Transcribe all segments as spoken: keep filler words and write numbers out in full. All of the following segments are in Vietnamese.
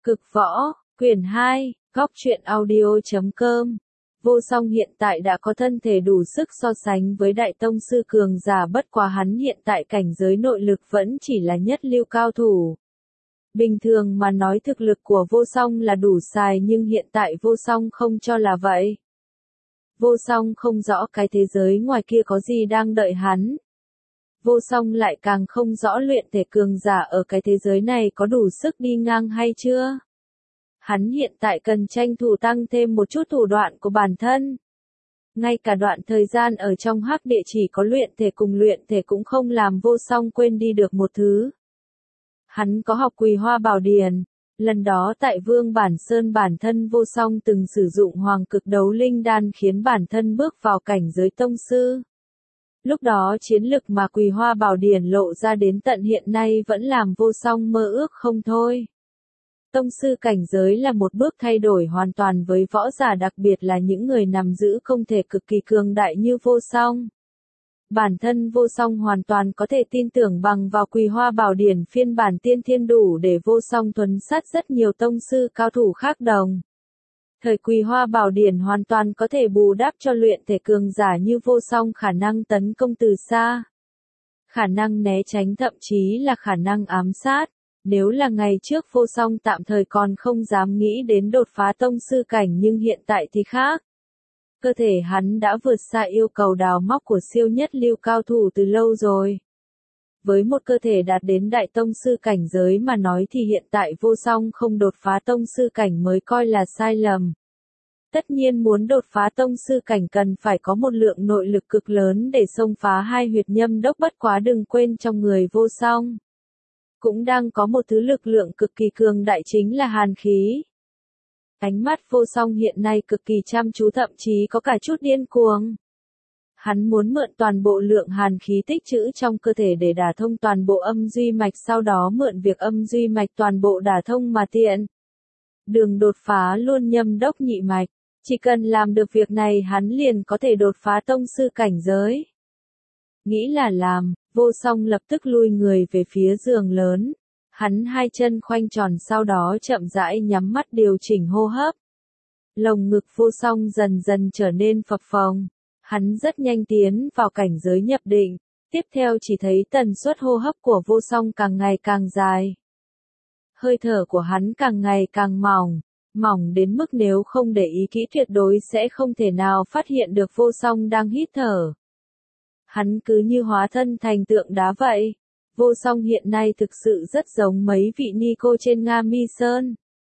Cực võ, quyển hai, góc truyện audio chấm com. Vô Song hiện tại đã có thân thể đủ sức so sánh với đại tông sư cường giả, bất quá hắn hiện tại cảnh giới nội lực vẫn chỉ là nhất lưu cao thủ. Bình thường mà nói thực lực của Vô Song là đủ xài, nhưng hiện tại Vô Song không cho là vậy. Vô Song không rõ cái thế giới ngoài kia có gì đang đợi hắn. Vô Song lại càng không rõ luyện thể cường giả ở cái thế giới này có đủ sức đi ngang hay chưa. Hắn hiện tại cần tranh thủ tăng thêm một chút thủ đoạn của bản thân. Ngay cả đoạn thời gian ở trong hắc địa chỉ có luyện thể cùng luyện thể cũng không làm Vô Song quên đi được một thứ. Hắn có học Quỳ Hoa Bảo Điển. Lần đó tại Vương Bản Sơn bản thân Vô Song từng sử dụng Hoàng Cực Đấu Linh Đan khiến bản thân bước vào cảnh giới tông sư. Lúc đó chiến lực mà Quỳ Hoa Bảo Điển lộ ra đến tận hiện nay vẫn làm Vô Song mơ ước không thôi. Tông sư cảnh giới là một bước thay đổi hoàn toàn với võ giả, đặc biệt là những người nắm giữ công thể cực kỳ cường đại như Vô Song. Bản thân Vô Song hoàn toàn có thể tin tưởng bằng vào Quỳ Hoa Bảo Điển phiên bản tiên thiên đủ để Vô Song thuần sát rất nhiều tông sư cao thủ khác đồng. Thời Quỳ Hoa Bảo Điển hoàn toàn có thể bù đắp cho luyện thể cường giả như Vô Song khả năng tấn công từ xa, khả năng né tránh, thậm chí là khả năng ám sát. Nếu là ngày trước Vô Song tạm thời còn không dám nghĩ đến đột phá tông sư cảnh, nhưng hiện tại thì khác. Cơ thể hắn đã vượt xa yêu cầu đào móc của siêu nhất lưu cao thủ từ lâu rồi. Với một cơ thể đạt đến đại tông sư cảnh giới mà nói thì hiện tại Vô Song không đột phá tông sư cảnh mới coi là sai lầm. Tất nhiên muốn đột phá tông sư cảnh cần phải có một lượng nội lực cực lớn để xông phá hai huyệt nhâm đốc, bất quá đừng quên trong người Vô Song cũng đang có một thứ lực lượng cực kỳ cường đại, chính là hàn khí. Ánh mắt Vô Song hiện nay cực kỳ chăm chú, thậm chí có cả chút điên cuồng. Hắn muốn mượn toàn bộ lượng hàn khí tích trữ trong cơ thể để đả thông toàn bộ âm duy mạch, sau đó mượn việc âm duy mạch toàn bộ đả thông mà tiện đường đột phá luôn nhâm đốc nhị mạch. Chỉ cần làm được việc này hắn liền có thể đột phá tông sư cảnh giới. Nghĩ là làm, Vô Song lập tức lui người về phía giường lớn. Hắn hai chân khoanh tròn, sau đó chậm rãi nhắm mắt điều chỉnh hô hấp. Lồng ngực Vô Song dần dần trở nên phập phồng. Hắn rất nhanh tiến vào cảnh giới nhập định. Tiếp theo chỉ thấy tần suất hô hấp của Vô Song càng ngày càng dài. Hơi thở của hắn càng ngày càng mỏng. Mỏng đến mức nếu không để ý kỹ tuyệt đối sẽ không thể nào phát hiện được Vô Song đang hít thở. Hắn cứ như hóa thân thành tượng đá vậy. Vô Song hiện nay thực sự rất giống mấy vị ni cô trên Nga Mi Sơn.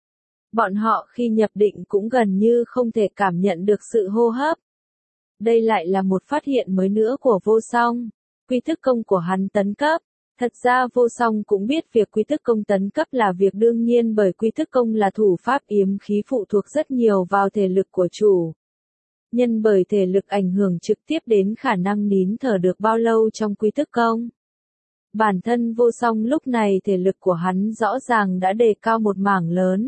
Bọn họ khi nhập định cũng gần như không thể cảm nhận được sự hô hấp. Đây lại là một phát hiện mới nữa của Vô Song. Quy thức công của hắn tấn cấp. Thật ra Vô Song cũng biết việc quy thức công tấn cấp là việc đương nhiên, bởi quy thức công là thủ pháp yếm khí phụ thuộc rất nhiều vào thể lực của chủ. Nhân bởi thể lực ảnh hưởng trực tiếp đến khả năng nín thở được bao lâu trong quy thức công. Bản thân Vô Song lúc này thể lực của hắn rõ ràng đã đề cao một mảng lớn.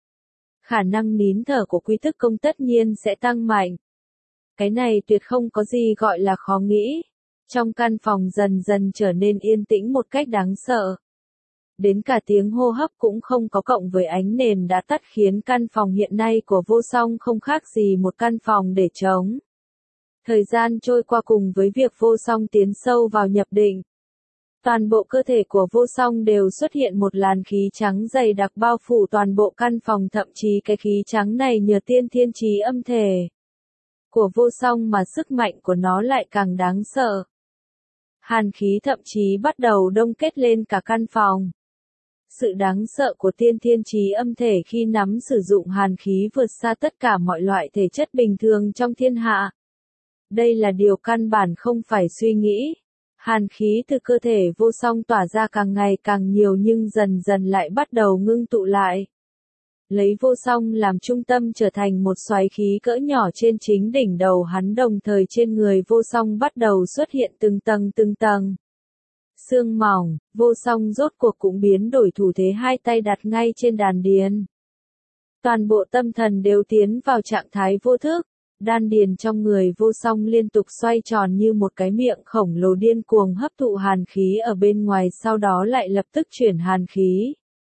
Khả năng nín thở của quy thức công tất nhiên sẽ tăng mạnh. Cái này tuyệt không có gì gọi là khó nghĩ. Trong căn phòng dần dần trở nên yên tĩnh một cách đáng sợ. Đến cả tiếng hô hấp cũng không có, cộng với ánh nền đã tắt khiến căn phòng hiện nay của Vô Song không khác gì một căn phòng để trống. Thời gian trôi qua cùng với việc Vô Song tiến sâu vào nhập định. Toàn bộ cơ thể của Vô Song đều xuất hiện một làn khí trắng dày đặc bao phủ toàn bộ căn phòng, thậm chí cái khí trắng này nhờ tiên thiên chí âm thể của Vô Song mà sức mạnh của nó lại càng đáng sợ. Hàn khí thậm chí bắt đầu đông kết lên cả căn phòng. Sự đáng sợ của tiên thiên chí âm thể khi nắm sử dụng hàn khí vượt xa tất cả mọi loại thể chất bình thường trong thiên hạ. Đây là điều căn bản không phải suy nghĩ. Hàn khí từ cơ thể Vô Song tỏa ra càng ngày càng nhiều, nhưng dần dần lại bắt đầu ngưng tụ lại. Lấy Vô Song làm trung tâm trở thành một xoáy khí cỡ nhỏ trên chính đỉnh đầu hắn, đồng thời trên người Vô Song bắt đầu xuất hiện từng tầng từng tầng xương mỏng. Vô Song rốt cuộc cũng biến đổi thủ thế, hai tay đặt ngay trên đàn điền. Toàn bộ tâm thần đều tiến vào trạng thái vô thức. Đan điền trong người Vô Song liên tục xoay tròn như một cái miệng khổng lồ điên cuồng hấp thụ hàn khí ở bên ngoài, sau đó lại lập tức chuyển hàn khí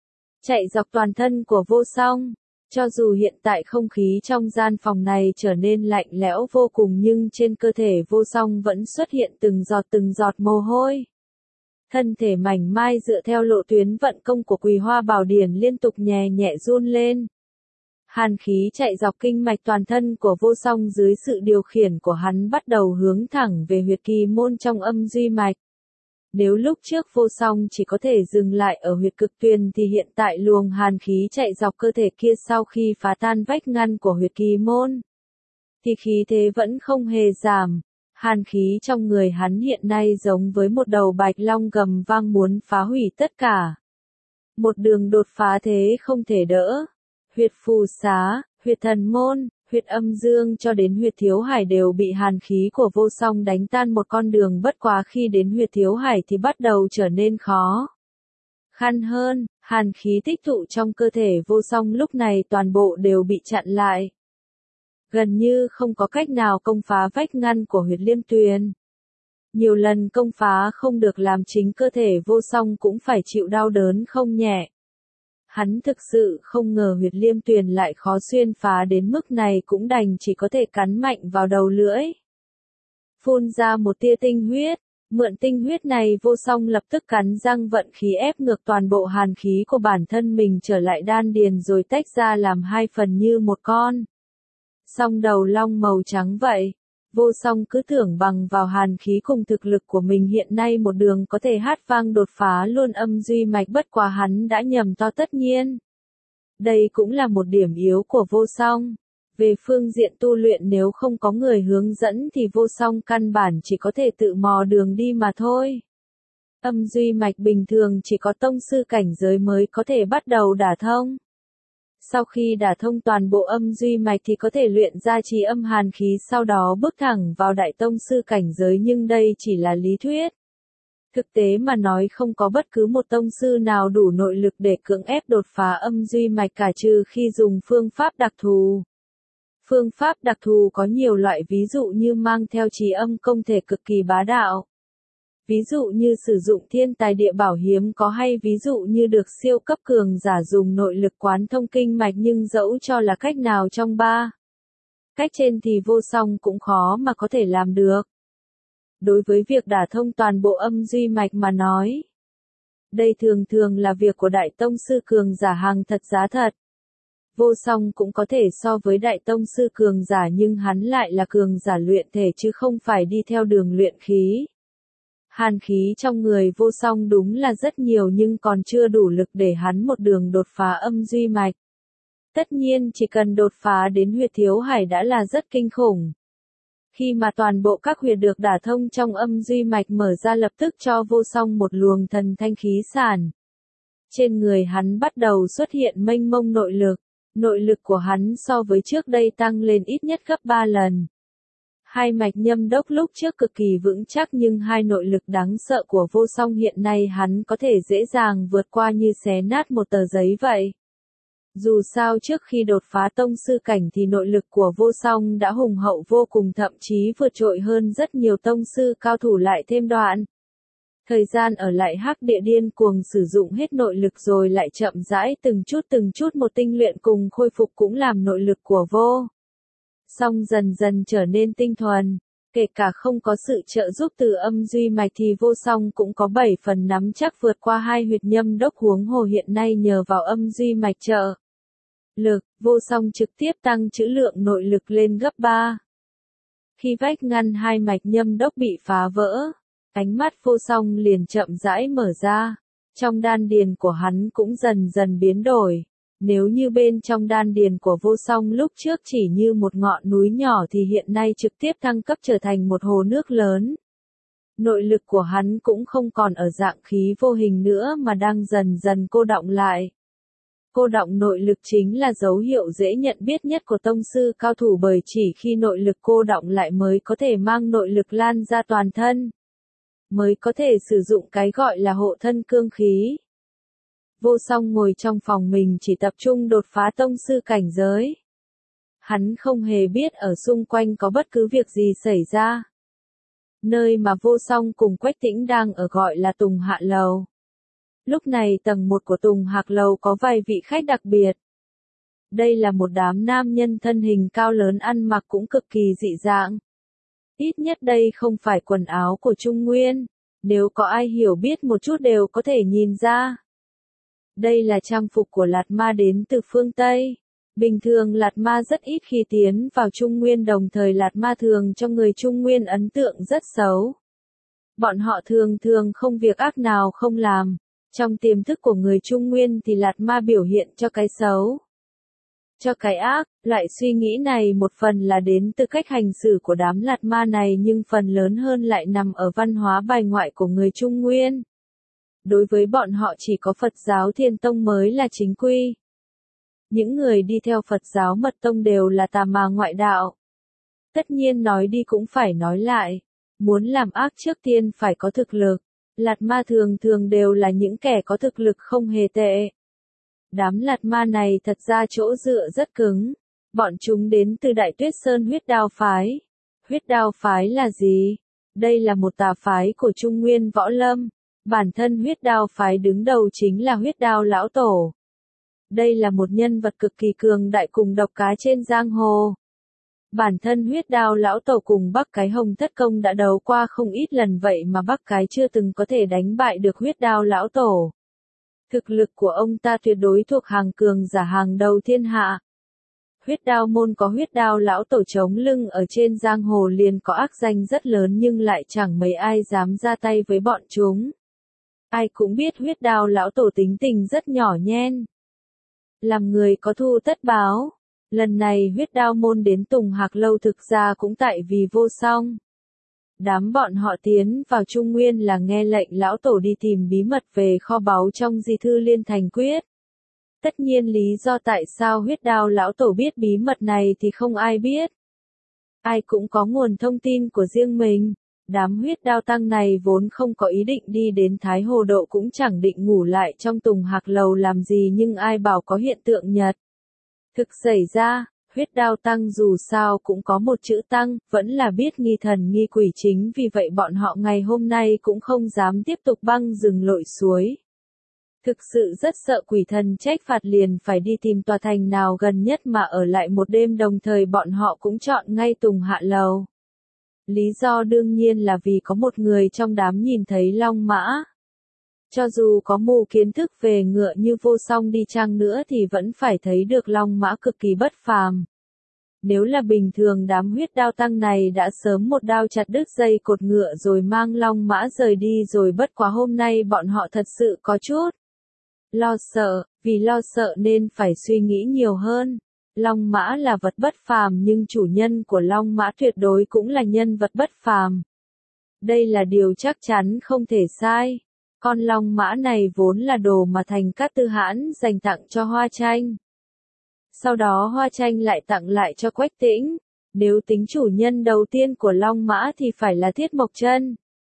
chạy dọc toàn thân của Vô Song. Cho dù hiện tại không khí trong gian phòng này trở nên lạnh lẽo vô cùng nhưng trên cơ thể Vô Song vẫn xuất hiện từng giọt từng giọt mồ hôi. Thân thể mảnh mai dựa theo lộ tuyến vận công của Quỳ Hoa Bảo Điển liên tục nhẹ nhẹ run lên. Hàn khí chạy dọc kinh mạch toàn thân của Vô Song dưới sự điều khiển của hắn bắt đầu hướng thẳng về huyệt kỳ môn trong âm duy mạch. Nếu lúc trước Vô Song chỉ có thể dừng lại ở huyệt cực tuyền thì hiện tại luồng hàn khí chạy dọc cơ thể kia sau khi phá tan vách ngăn của huyệt kỳ môn, thì khí thế vẫn không hề giảm. Hàn khí trong người hắn hiện nay giống với một đầu bạch long gầm vang muốn phá hủy tất cả. Một đường đột phá thế không thể đỡ. Huyệt phù xá, huyệt thần môn, huyệt âm dương cho đến huyệt thiếu hải đều bị hàn khí của Vô Song đánh tan một con đường, bất quá khi đến huyệt thiếu hải thì bắt đầu trở nên khó khăn hơn. Hàn khí tích tụ trong cơ thể Vô Song lúc này toàn bộ đều bị chặn lại. Gần như không có cách nào công phá vách ngăn của huyệt liêm tuyền. Nhiều lần công phá không được làm chính cơ thể Vô Song cũng phải chịu đau đớn không nhẹ. Hắn thực sự không ngờ huyệt liêm tuyền lại khó xuyên phá đến mức này, cũng đành chỉ có thể cắn mạnh vào đầu lưỡi. Phun ra một tia tinh huyết, mượn tinh huyết này Vô Song lập tức cắn răng vận khí ép ngược toàn bộ hàn khí của bản thân mình trở lại đan điền rồi tách ra làm hai phần như một con song đầu long màu trắng vậy. Vô Song cứ tưởng bằng vào hàn khí cùng thực lực của mình hiện nay một đường có thể hát vang đột phá luôn âm duy mạch, bất quá hắn đã nhầm to tất nhiên. Đây cũng là một điểm yếu của Vô Song. Về phương diện tu luyện nếu không có người hướng dẫn thì Vô Song căn bản chỉ có thể tự mò đường đi mà thôi. Âm duy mạch bình thường chỉ có tông sư cảnh giới mới có thể bắt đầu đả thông. Sau khi đả thông toàn bộ âm duy mạch thì có thể luyện ra trì âm hàn khí, sau đó bước thẳng vào đại tông sư cảnh giới, nhưng đây chỉ là lý thuyết. Thực tế mà nói không có bất cứ một tông sư nào đủ nội lực để cưỡng ép đột phá âm duy mạch cả, trừ khi dùng phương pháp đặc thù. Phương pháp đặc thù có nhiều loại, ví dụ như mang theo trì âm công thể cực kỳ bá đạo. Ví dụ như sử dụng thiên tài địa bảo hiếm có, hay ví dụ như được siêu cấp cường giả dùng nội lực quán thông kinh mạch, nhưng dẫu cho là cách nào trong ba cách trên thì Vô Song cũng khó mà có thể làm được. Đối với việc đả thông toàn bộ âm duy mạch mà nói, đây thường thường là việc của đại tông sư cường giả hàng thật giá thật. Vô Song cũng có thể so với đại tông sư cường giả, nhưng hắn lại là cường giả luyện thể chứ không phải đi theo đường luyện khí. Hàn khí trong người Vô Song đúng là rất nhiều nhưng còn chưa đủ lực để hắn một đường đột phá âm duy mạch. Tất nhiên chỉ cần đột phá đến huyệt thiếu hải đã là rất kinh khủng. Khi mà toàn bộ các huyệt được đả thông trong âm duy mạch mở ra, lập tức cho Vô Song một luồng thần thanh khí sản. Trên người hắn bắt đầu xuất hiện mênh mông nội lực. Nội lực của hắn so với trước đây tăng lên ít nhất gấp ba lần. Hai mạch nhâm đốc lúc trước cực kỳ vững chắc, nhưng hai nội lực đáng sợ của Vô Song hiện nay hắn có thể dễ dàng vượt qua như xé nát một tờ giấy vậy. Dù sao trước khi đột phá tông sư cảnh thì nội lực của Vô Song đã hùng hậu vô cùng, thậm chí vượt trội hơn rất nhiều tông sư cao thủ, lại thêm đoạn thời gian ở lại Hắc Địa điên cuồng sử dụng hết nội lực rồi lại chậm rãi từng chút từng chút một tinh luyện cùng khôi phục, cũng làm nội lực của Vô Song dần dần trở nên tinh thuần. Kể cả không có sự trợ giúp từ âm duy mạch thì Vô Song cũng có bảy phần nắm chắc vượt qua hai huyệt nhâm đốc, huống hồ hiện nay nhờ vào âm duy mạch trợ lực, Vô Song trực tiếp tăng trữ lượng nội lực lên gấp ba. Khi vách ngăn hai mạch nhâm đốc bị phá vỡ, ánh mắt Vô Song liền chậm rãi mở ra. Trong đan điền của hắn cũng dần dần biến đổi. Nếu như bên trong đan điền của Vô Song lúc trước chỉ như một ngọn núi nhỏ thì hiện nay trực tiếp thăng cấp trở thành một hồ nước lớn. Nội lực của hắn cũng không còn ở dạng khí vô hình nữa mà đang dần dần cô đọng lại. Cô đọng nội lực chính là dấu hiệu dễ nhận biết nhất của tông sư cao thủ, bởi chỉ khi nội lực cô đọng lại mới có thể mang nội lực lan ra toàn thân, mới có thể sử dụng cái gọi là hộ thân cương khí. Vô Song ngồi trong phòng mình chỉ tập trung đột phá tông sư cảnh giới. Hắn không hề biết ở xung quanh có bất cứ việc gì xảy ra. Nơi mà Vô Song cùng Quách Tĩnh đang ở gọi là Tùng Hạ Lầu. Lúc này tầng một của Tùng Hạc Lầu có vài vị khách đặc biệt. Đây là một đám nam nhân thân hình cao lớn ăn mặc cũng cực kỳ dị dạng. Ít nhất đây không phải quần áo của Trung Nguyên, nếu có ai hiểu biết một chút đều có thể nhìn ra. Đây là trang phục của Lạt Ma đến từ phương Tây. Bình thường Lạt Ma rất ít khi tiến vào Trung Nguyên, đồng thời Lạt Ma thường cho người Trung Nguyên ấn tượng rất xấu. Bọn họ thường thường không việc ác nào không làm. Trong tiềm thức của người Trung Nguyên thì Lạt Ma biểu hiện cho cái xấu, cho cái ác. Loại suy nghĩ này một phần là đến từ cách hành xử của đám Lạt Ma này, nhưng phần lớn hơn lại nằm ở văn hóa bài ngoại của người Trung Nguyên. Đối với bọn họ chỉ có Phật giáo Thiên Tông mới là chính quy. Những người đi theo Phật giáo Mật Tông đều là tà ma ngoại đạo. Tất nhiên nói đi cũng phải nói lại, muốn làm ác trước tiên phải có thực lực. Lạt Ma thường thường đều là những kẻ có thực lực không hề tệ. Đám Lạt Ma này thật ra chỗ dựa rất cứng. Bọn chúng đến từ Đại Tuyết Sơn Huyết Đao Phái. Huyết Đao Phái là gì? Đây là một tà phái của Trung Nguyên Võ Lâm. Bản thân Huyết Đao Phái đứng đầu chính là Huyết Đao Lão Tổ. Đây là một nhân vật cực kỳ cường đại cùng độc cá trên giang hồ. Bản thân Huyết Đao Lão Tổ cùng Bắc Cái Hồng Thất Công đã đấu qua không ít lần, vậy mà Bắc Cái chưa từng có thể đánh bại được Huyết Đao Lão Tổ. Thực lực của ông ta tuyệt đối thuộc hàng cường giả hàng đầu thiên hạ. Huyết Đao môn có Huyết Đao Lão Tổ chống lưng ở trên giang hồ liền có ác danh rất lớn, nhưng lại chẳng mấy ai dám ra tay với bọn chúng. Ai cũng biết Huyết Đao Lão Tổ tính tình rất nhỏ nhen. Làm người có thù tất báo. Lần này Huyết Đao môn đến Tùng Hạc Lâu thực ra cũng tại vì Vô Song. Đám bọn họ tiến vào Trung Nguyên là nghe lệnh Lão Tổ đi tìm bí mật về kho báu trong di thư Liên Thành Quyết. Tất nhiên lý do tại sao Huyết Đao Lão Tổ biết bí mật này thì không ai biết. Ai cũng có nguồn thông tin của riêng mình. Đám Huyết Đao tăng này vốn không có ý định đi đến Thái Hồ Độ, cũng chẳng định ngủ lại trong Tùng Hạc Lầu làm gì, nhưng ai bảo có hiện tượng nhật thực xảy ra. Huyết Đao tăng dù sao cũng có một chữ tăng, vẫn là biết nghi thần nghi quỷ, chính vì vậy bọn họ ngày hôm nay cũng không dám tiếp tục băng rừng lội suối. Thực sự rất sợ quỷ thần trách phạt, liền phải đi tìm tòa thành nào gần nhất mà ở lại một đêm, đồng thời bọn họ cũng chọn ngay Tùng Hạ Lầu. Lý do đương nhiên là vì có một người trong đám nhìn thấy Long Mã. Cho dù có mù kiến thức về ngựa như Vô Song đi chăng nữa thì vẫn phải thấy được Long Mã cực kỳ bất phàm. Nếu là bình thường đám Huyết Đao tăng này đã sớm một đao chặt đứt dây cột ngựa rồi mang Long Mã rời đi rồi, bất quá hôm nay bọn họ thật sự có chút lo sợ, vì lo sợ nên phải suy nghĩ nhiều hơn. Long Mã là vật bất phàm, nhưng chủ nhân của Long Mã tuyệt đối cũng là nhân vật bất phàm. Đây là điều chắc chắn không thể sai. Con Long Mã này vốn là đồ mà Thành Cát Tư Hãn dành tặng cho Hoa Tranh. Sau đó Hoa Tranh lại tặng lại cho Quách Tĩnh. Nếu tính chủ nhân đầu tiên của Long Mã thì phải là Thiết Mộc Chân.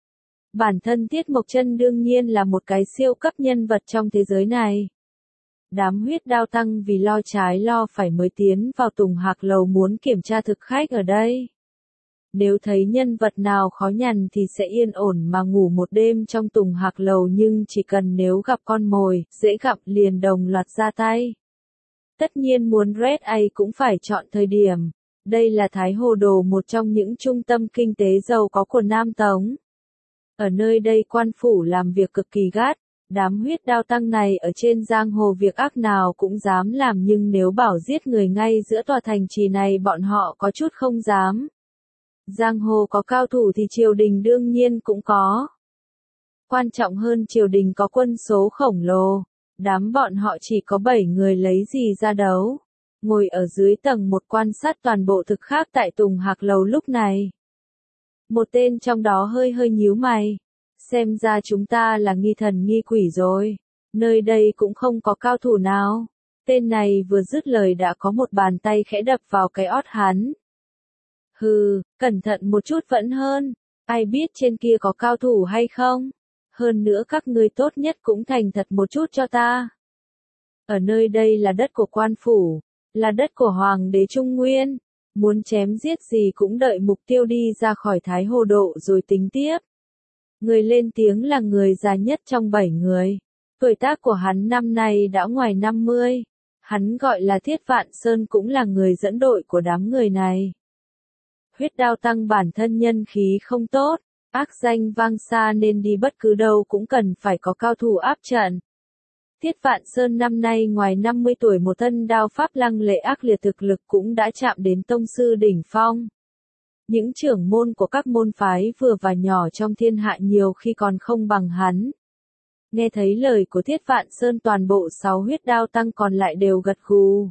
Bản thân Thiết Mộc Chân đương nhiên là một cái siêu cấp nhân vật trong thế giới này. Đám Huyết Đao tăng vì lo trái lo phải mới tiến vào Tùng Hạc Lầu muốn kiểm tra thực khách ở đây. Nếu thấy nhân vật nào khó nhằn thì sẽ yên ổn mà ngủ một đêm trong Tùng Hạc Lầu, nhưng chỉ cần nếu gặp con mồi, dễ gặp liền đồng loạt ra tay. Tất nhiên muốn red ai cũng phải chọn thời điểm. Đây là Thái Hồ Đồ, một trong những trung tâm kinh tế giàu có của Nam Tống. Ở nơi đây quan phủ làm việc cực kỳ gắt. Đám Huyết Đao tăng này ở trên giang hồ việc ác nào cũng dám làm, nhưng nếu bảo giết người ngay giữa tòa thành trì này bọn họ có chút không dám. Giang hồ có cao thủ thì triều đình đương nhiên cũng có. Quan trọng hơn, triều đình có quân số khổng lồ. Đám bọn họ chỉ có bảy người lấy gì ra đấu. Ngồi ở dưới tầng một quan sát toàn bộ thực khách tại Tùng Hạc Lầu lúc này. Một tên trong đó hơi hơi nhíu mày. Xem ra chúng ta là nghi thần nghi quỷ rồi. Nơi đây cũng không có cao thủ nào. Tên này vừa dứt lời đã có một bàn tay khẽ đập vào cái ót hắn. Hừ, cẩn thận một chút vẫn hơn. Ai biết trên kia có cao thủ hay không? Hơn nữa các ngươi tốt nhất cũng thành thật một chút cho ta. Ở nơi đây là đất của quan phủ, là đất của Hoàng đế Trung Nguyên. Muốn chém giết gì cũng đợi mục tiêu đi ra khỏi Thái Hồ Độ rồi tính tiếp. Người lên tiếng là người già nhất trong bảy người. Tuổi tác của hắn năm nay đã ngoài năm mươi. Hắn gọi là Thiết Vạn Sơn cũng là người dẫn đội của đám người này. Huyết Đao Tăng bản thân nhân khí không tốt, ác danh vang xa nên đi bất cứ đâu cũng cần phải có cao thủ áp trận. Thiết Vạn Sơn năm nay ngoài năm mươi tuổi, một thân đao pháp lăng lệ ác liệt, thực lực cũng đã chạm đến tông sư đỉnh phong. Những trưởng môn của các môn phái vừa và nhỏ trong thiên hạ nhiều khi còn không bằng hắn. Nghe thấy lời của Thiết Vạn Sơn, toàn bộ sáu Huyết Đao Tăng còn lại đều gật gù.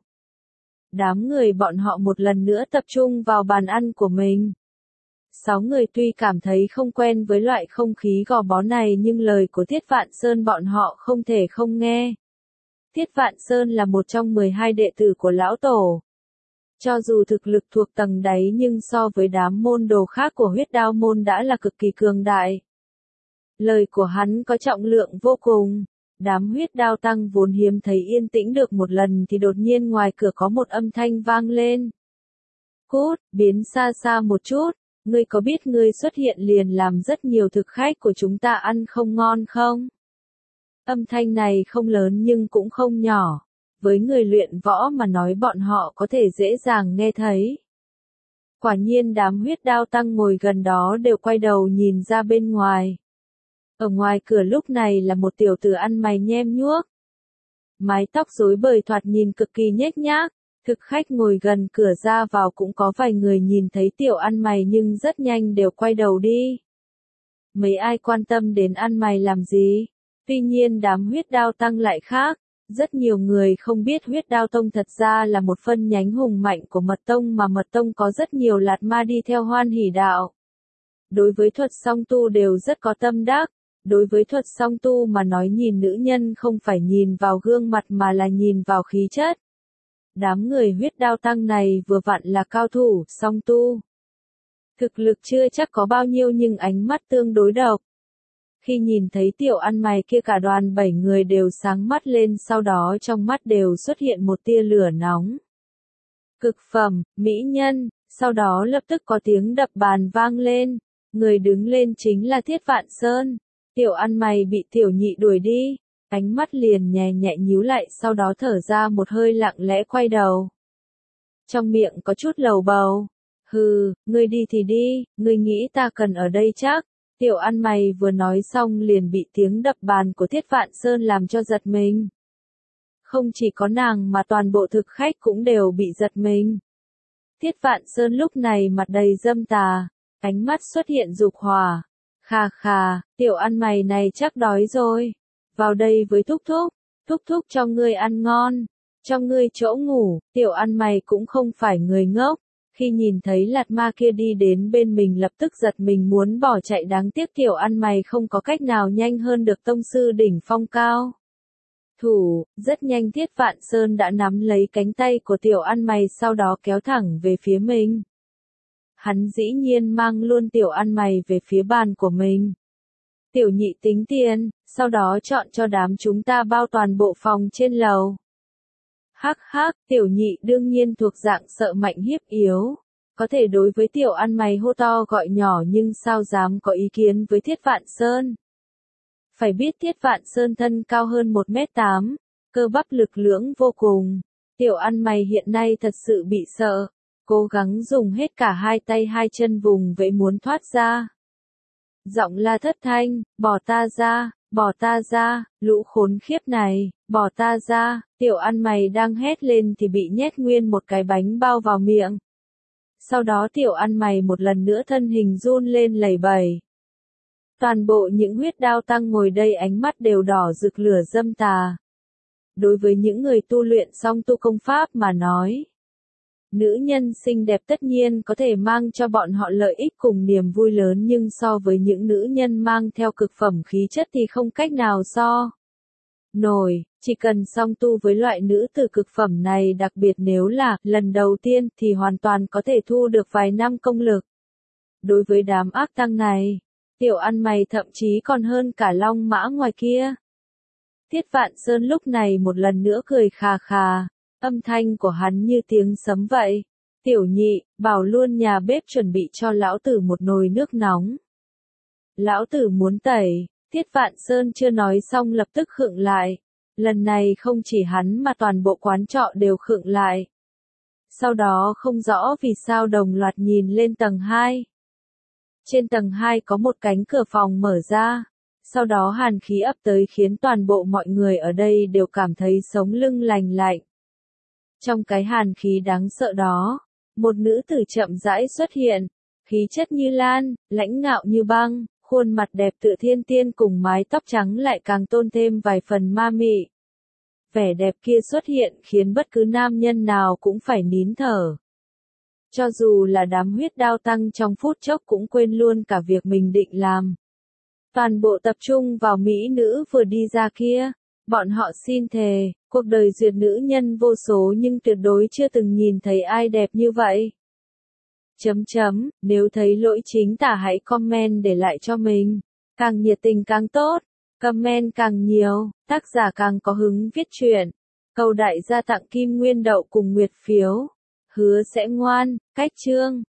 Đám người bọn họ một lần nữa tập trung vào bàn ăn của mình. Sáu người tuy cảm thấy không quen với loại không khí gò bó này nhưng lời của Thiết Vạn Sơn bọn họ không thể không nghe. Thiết Vạn Sơn là một trong mười hai đệ tử của Lão Tổ. Cho dù thực lực thuộc tầng đáy nhưng so với đám môn đồ khác của Huyết Đao môn đã là cực kỳ cường đại. Lời của hắn có trọng lượng vô cùng. Đám Huyết Đao Tăng vốn hiếm thấy yên tĩnh được một lần thì đột nhiên ngoài cửa có một âm thanh vang lên. Cút, biến xa xa một chút, ngươi có biết ngươi xuất hiện liền làm rất nhiều thực khách của chúng ta ăn không ngon không? Âm thanh này không lớn nhưng cũng không nhỏ. Với người luyện võ mà nói bọn họ có thể dễ dàng nghe thấy. Quả nhiên đám Huyết Đao Tăng ngồi gần đó đều quay đầu nhìn ra bên ngoài. Ở ngoài cửa lúc này là một tiểu tử ăn mày nhem nhuốc. Mái tóc rối bời thoạt nhìn cực kỳ nhếch nhác. Thực khách ngồi gần cửa ra vào cũng có vài người nhìn thấy tiểu ăn mày nhưng rất nhanh đều quay đầu đi. Mấy ai quan tâm đến ăn mày làm gì? Tuy nhiên đám Huyết Đao Tăng lại khác. Rất nhiều người không biết Huyết Đao Tông thật ra là một phân nhánh hùng mạnh của Mật Tông, mà Mật Tông có rất nhiều lạt ma đi theo Hoan Hỷ Đạo. Đối với thuật song tu đều rất có tâm đắc. Đối với thuật song tu mà nói, nhìn nữ nhân không phải nhìn vào gương mặt mà là nhìn vào khí chất. Đám người Huyết Đao Tăng này vừa vặn là cao thủ song tu. Thực lực chưa chắc có bao nhiêu nhưng ánh mắt tương đối độc. Khi nhìn thấy tiểu ăn mày kia cả đoàn bảy người đều sáng mắt lên, sau đó trong mắt đều xuất hiện một tia lửa nóng. Cực phẩm, mỹ nhân, sau đó lập tức có tiếng đập bàn vang lên. Người đứng lên chính là Thiết Vạn Sơn. Tiểu ăn mày bị tiểu nhị đuổi đi. Ánh mắt liền nhẹ nhẹ nhíu lại, sau đó thở ra một hơi, lặng lẽ quay đầu. Trong miệng có chút lầu bầu. Hừ, ngươi đi thì đi, ngươi nghĩ ta cần ở đây chắc. Tiểu ăn mày vừa nói xong liền bị tiếng đập bàn của Thiết Vạn Sơn làm cho giật mình. Không chỉ có nàng mà toàn bộ thực khách cũng đều bị giật mình. Thiết Vạn Sơn lúc này mặt đầy dâm tà, ánh mắt xuất hiện dục hỏa. Khà khà, tiểu ăn mày này chắc đói rồi. Vào đây với thúc thúc, thúc thúc cho ngươi ăn ngon, cho ngươi chỗ ngủ. Tiểu ăn mày cũng không phải người ngốc. Khi nhìn thấy lạt ma kia đi đến bên mình lập tức giật mình muốn bỏ chạy, đáng tiếc tiểu ăn mày không có cách nào nhanh hơn được tông sư đỉnh phong cao thủ. Rất nhanh Thiết Vạn Sơn đã nắm lấy cánh tay của tiểu ăn mày, sau đó kéo thẳng về phía mình. Hắn dĩ nhiên mang luôn tiểu ăn mày về phía bàn của mình. Tiểu nhị tính tiền, sau đó chọn cho đám chúng ta bao toàn bộ phòng trên lầu. Hắc hắc, tiểu nhị đương nhiên thuộc dạng sợ mạnh hiếp yếu. Có thể đối với tiểu ăn mày hô to gọi nhỏ nhưng sao dám có ý kiến với Thiết Vạn Sơn. Phải biết Thiết Vạn Sơn thân cao hơn một mét tám, cơ bắp lực lưỡng vô cùng. Tiểu ăn mày hiện nay thật sự bị sợ, cố gắng dùng hết cả hai tay hai chân vùng vẫy muốn thoát ra. Giọng la thất thanh, bỏ ta ra, bỏ ta ra, lũ khốn khiếp này, bỏ ta ra. Tiểu ăn mày đang hét lên thì bị nhét nguyên một cái bánh bao vào miệng. Sau đó tiểu ăn mày một lần nữa thân hình run lên lẩy bẩy. Toàn bộ những Huyết Đao Tăng ngồi đây ánh mắt đều đỏ rực lửa dâm tà. Đối với những người tu luyện song tu công pháp mà nói, nữ nhân xinh đẹp tất nhiên có thể mang cho bọn họ lợi ích cùng niềm vui lớn, nhưng so với những nữ nhân mang theo cực phẩm khí chất thì không cách nào so nổi. Chỉ cần song tu với loại nữ tử cực phẩm này, đặc biệt nếu là lần đầu tiên thì hoàn toàn có thể thu được vài năm công lực. Đối với đám ác tăng này, tiểu ăn mày thậm chí còn hơn cả long mã ngoài kia. Thiết Vạn Sơn lúc này một lần nữa cười khà khà, âm thanh của hắn như tiếng sấm vậy. Tiểu nhị, bảo luôn nhà bếp chuẩn bị cho lão tử một nồi nước nóng. Lão tử muốn tẩy, Tiết Vạn Sơn chưa nói xong lập tức khựng lại. Lần này không chỉ hắn mà toàn bộ quán trọ đều khựng lại. Sau đó không rõ vì sao đồng loạt nhìn lên tầng hai. Trên tầng hai có một cánh cửa phòng mở ra. Sau đó hàn khí ập tới khiến toàn bộ mọi người ở đây đều cảm thấy sống lưng lành lạnh. Trong cái hàn khí đáng sợ đó, một nữ tử chậm rãi xuất hiện, khí chất như lan, lãnh ngạo như băng, khuôn mặt đẹp tựa thiên tiên cùng mái tóc trắng lại càng tôn thêm vài phần ma mị. Vẻ đẹp kia xuất hiện khiến bất cứ nam nhân nào cũng phải nín thở. Cho dù là đám huyết đao tăng trong phút chốc cũng quên luôn cả việc mình định làm. Toàn bộ tập trung vào mỹ nữ vừa đi ra kia. Bọn họ xin thề, cuộc đời duyệt nữ nhân vô số nhưng tuyệt đối chưa từng nhìn thấy ai đẹp như vậy. Chấm chấm, nếu thấy lỗi chính tả hãy comment để lại cho mình. Càng nhiệt tình càng tốt, comment càng nhiều, tác giả càng có hứng viết truyện. Cầu đại gia tặng kim nguyên đậu cùng nguyệt phiếu. Hứa sẽ ngoan, cách chương.